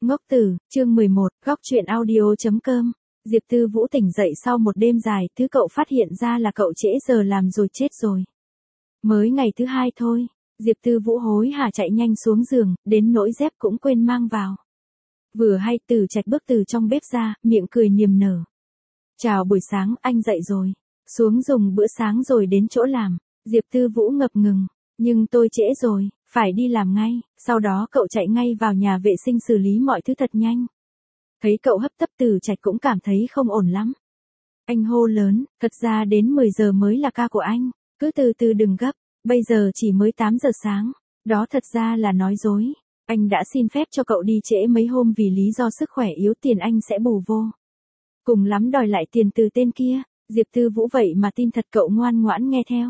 Ngốc Tử, chương 11, góc truyện audio.com. Diệp Tư Vũ tỉnh dậy sau một đêm dài, thứ cậu phát hiện ra là cậu trễ giờ làm rồi, chết rồi. Mới ngày thứ hai thôi, Diệp Tư Vũ hối hả chạy nhanh xuống giường, đến nỗi dép cũng quên mang vào. Vừa hay Từ Trạch bước từ trong bếp ra, miệng cười niềm nở. Chào buổi sáng, anh dậy rồi. Xuống dùng bữa sáng rồi đến chỗ làm. Diệp Tư Vũ ngập ngừng. Nhưng tôi trễ rồi, phải đi làm ngay. Sau đó cậu chạy ngay vào nhà vệ sinh xử lý mọi thứ thật nhanh. Thấy cậu hấp tấp, Từ Trạch cũng cảm thấy không ổn lắm. Anh hô lớn, thật ra đến 10 giờ mới là ca của anh. Cứ từ từ đừng gấp, bây giờ chỉ mới 8 giờ sáng. Đó thật ra là nói dối. Anh đã xin phép cho cậu đi trễ mấy hôm vì lý do sức khỏe yếu, tiền anh sẽ bù vô. Cùng lắm đòi lại tiền từ tên kia. Diệp Tư Vũ vậy mà tin thật, cậu ngoan ngoãn nghe theo.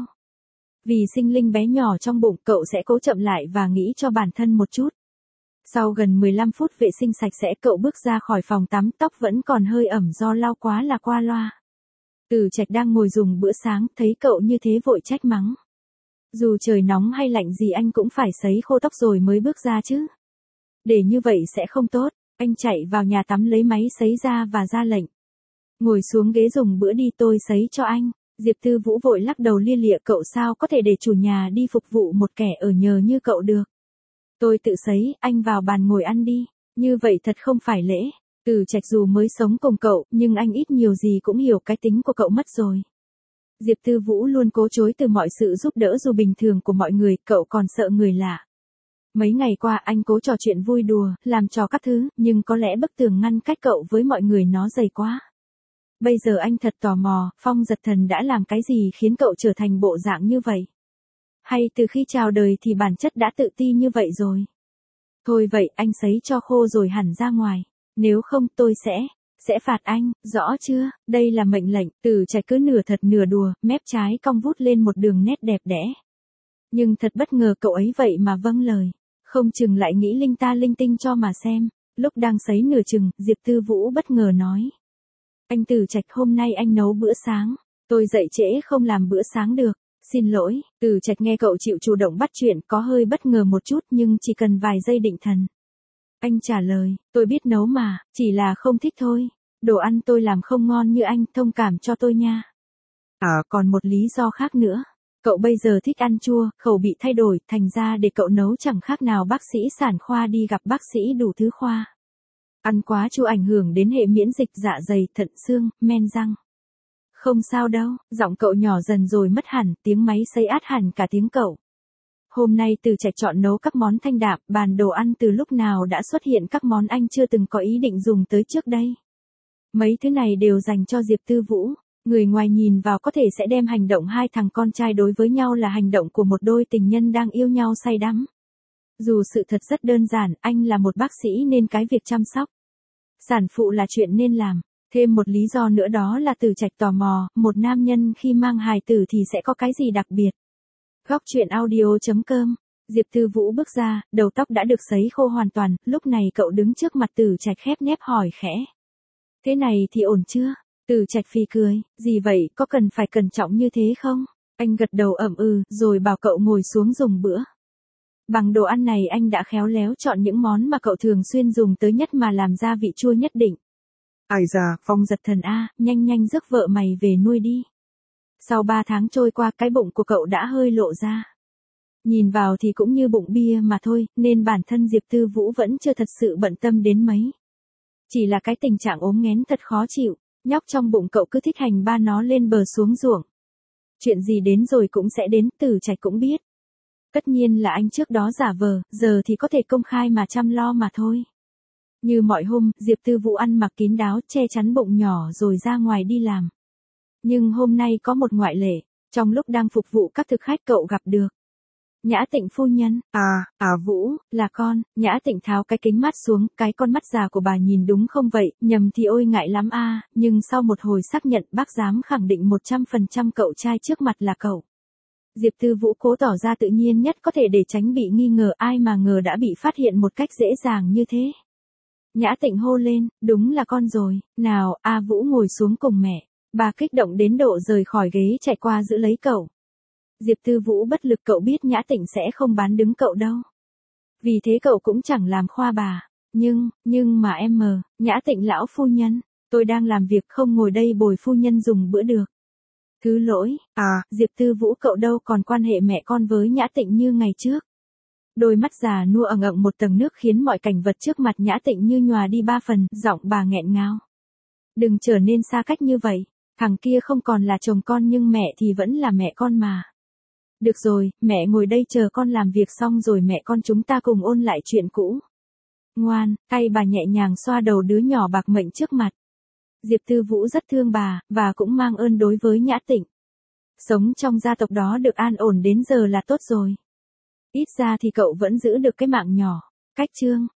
Vì sinh linh bé nhỏ trong bụng, cậu sẽ cố chậm lại và nghĩ cho bản thân một chút. Sau gần 15 phút vệ sinh sạch sẽ, cậu bước ra khỏi phòng tắm, tóc vẫn còn hơi ẩm do lau quá là qua loa. Từ Trạch đang ngồi dùng bữa sáng, thấy cậu như thế vội trách mắng. Dù trời nóng hay lạnh gì anh cũng phải sấy khô tóc rồi mới bước ra chứ. Để như vậy sẽ không tốt. Anh chạy vào nhà tắm lấy máy sấy ra và ra lệnh. Ngồi xuống ghế dùng bữa đi, tôi sấy cho anh. Diệp Tư Vũ vội lắc đầu lia lịa, cậu sao có thể để chủ nhà đi phục vụ một kẻ ở nhờ như cậu được. Tôi tự sấy, anh vào bàn ngồi ăn đi. Như vậy thật không phải lễ. Từ Trạch dù mới sống cùng cậu, nhưng anh ít nhiều gì cũng hiểu cái tính của cậu mất rồi. Diệp Tư Vũ luôn cố chối từ mọi sự giúp đỡ dù bình thường của mọi người, cậu còn sợ người lạ. Mấy ngày qua anh cố trò chuyện vui đùa, làm trò các thứ, nhưng có lẽ bức tường ngăn cách cậu với mọi người nó dày quá. Bây giờ anh thật tò mò, Phong Giật Thần đã làm cái gì khiến cậu trở thành bộ dạng như vậy? Hay từ khi chào đời thì bản chất đã tự ti như vậy rồi? Thôi vậy, anh sấy cho khô rồi hẳn ra ngoài. Nếu không tôi sẽ phạt anh, rõ chưa? Đây là mệnh lệnh. Từ Trạch cứ nửa thật nửa đùa, mép trái cong vút lên một đường nét đẹp đẽ. Nhưng thật bất ngờ cậu ấy vậy mà vâng lời. Không chừng lại nghĩ linh ta linh tinh cho mà xem. Lúc đang sấy nửa chừng, Diệp Tư Vũ bất ngờ nói. Anh Từ Trạch, hôm nay anh nấu bữa sáng. Tôi dậy trễ không làm bữa sáng được. Xin lỗi. Từ Trạch nghe cậu chịu chủ động bắt chuyện có hơi bất ngờ một chút, nhưng chỉ cần vài giây định thần. Anh trả lời, tôi biết nấu mà, chỉ là không thích thôi. Đồ ăn tôi làm không ngon như anh, thông cảm cho tôi nha. Còn một lý do khác nữa. Cậu bây giờ thích ăn chua, khẩu bị thay đổi, thành ra để cậu nấu chẳng khác nào bác sĩ sản khoa đi gặp bác sĩ đủ thứ khoa. Ăn quá chua ảnh hưởng đến hệ miễn dịch, dạ dày, thận, xương, men răng. Không sao đâu, giọng cậu nhỏ dần rồi mất hẳn, tiếng máy sấy át hẳn cả tiếng cậu. Hôm nay Từ Trạch chọn nấu các món thanh đạm, bàn đồ ăn từ lúc nào đã xuất hiện các món anh chưa từng có ý định dùng tới trước đây. Mấy thứ này đều dành cho Diệp Tư Vũ. Người ngoài nhìn vào có thể sẽ đem hành động hai thằng con trai đối với nhau là hành động của một đôi tình nhân đang yêu nhau say đắm. Dù sự thật rất đơn giản, anh là một bác sĩ nên cái việc chăm sóc sản phụ là chuyện nên làm. Thêm một lý do nữa đó là Từ Trạch tò mò, một nam nhân khi mang hài tử thì sẽ có cái gì đặc biệt. Góc truyện audio.com. Diệp Tư Vũ bước ra, đầu tóc đã được sấy khô hoàn toàn, lúc này cậu đứng trước mặt Từ Trạch khép nép hỏi khẽ. Thế này thì ổn chưa? Từ Trạch phì cười, gì vậy, có cần phải cẩn trọng như thế không? Anh gật đầu ậm ừ, rồi bảo cậu ngồi xuống dùng bữa. Bằng đồ ăn này anh đã khéo léo chọn những món mà cậu thường xuyên dùng tới nhất mà làm ra vị chua nhất định. Ai da, Phong Giật Thần a, nhanh nhanh rước vợ mày về nuôi đi. Sau 3 tháng trôi qua, cái bụng của cậu đã hơi lộ ra. Nhìn vào thì cũng như bụng bia mà thôi, nên bản thân Diệp Tư Vũ vẫn chưa thật sự bận tâm đến mấy. Chỉ là cái tình trạng ốm nghén thật khó chịu, nhóc trong bụng cậu cứ thích hành ba nó lên bờ xuống ruộng. Chuyện gì đến rồi cũng sẽ đến, Từ Trạch cũng biết. Tất nhiên là anh trước đó giả vờ, giờ thì có thể công khai mà chăm lo mà thôi. Như mọi hôm, Diệp Tư Vũ ăn mặc kín đáo, che chắn bụng nhỏ rồi ra ngoài đi làm. Nhưng hôm nay có một ngoại lệ, trong lúc đang phục vụ các thực khách cậu gặp được Nhã Tịnh phu nhân. Vũ, là con. Nhã Tịnh tháo cái kính mắt xuống, cái con mắt già của bà nhìn đúng không vậy, nhầm thì ôi ngại lắm nhưng sau một hồi xác nhận bác dám khẳng định 100% cậu trai trước mặt là cậu. Diệp Tư Vũ cố tỏ ra tự nhiên nhất có thể để tránh bị nghi ngờ, ai mà ngờ đã bị phát hiện một cách dễ dàng như thế. Nhã Tịnh hô lên, đúng là con rồi, nào, Vũ ngồi xuống cùng mẹ. Bà kích động đến độ rời khỏi ghế chạy qua giữ lấy cậu. Diệp Tư Vũ bất lực, cậu biết Nhã Tịnh sẽ không bán đứng cậu đâu. Vì thế cậu cũng chẳng làm khoa bà. Nhưng mà em mờ, Nhã Tịnh lão phu nhân, tôi đang làm việc không ngồi đây bồi phu nhân dùng bữa được. Thứ lỗi, Diệp Tư Vũ cậu đâu còn quan hệ mẹ con với Nhã Tịnh như ngày trước. Đôi mắt già nua ẩn ẩn một tầng nước khiến mọi cảnh vật trước mặt Nhã Tịnh như nhòa đi 3 phần, giọng bà nghẹn ngào. Đừng trở nên xa cách như vậy, thằng kia không còn là chồng con nhưng mẹ thì vẫn là mẹ con mà. Được rồi, mẹ ngồi đây chờ con làm việc xong rồi mẹ con chúng ta cùng ôn lại chuyện cũ. Ngoan, tay bà nhẹ nhàng xoa đầu đứa nhỏ bạc mệnh trước mặt. Diệp Tư Vũ rất thương bà, và cũng mang ơn đối với Nhã Tịnh. Sống trong gia tộc đó được an ổn đến giờ là tốt rồi. Ít ra thì cậu vẫn giữ được cái mạng nhỏ. Cách chương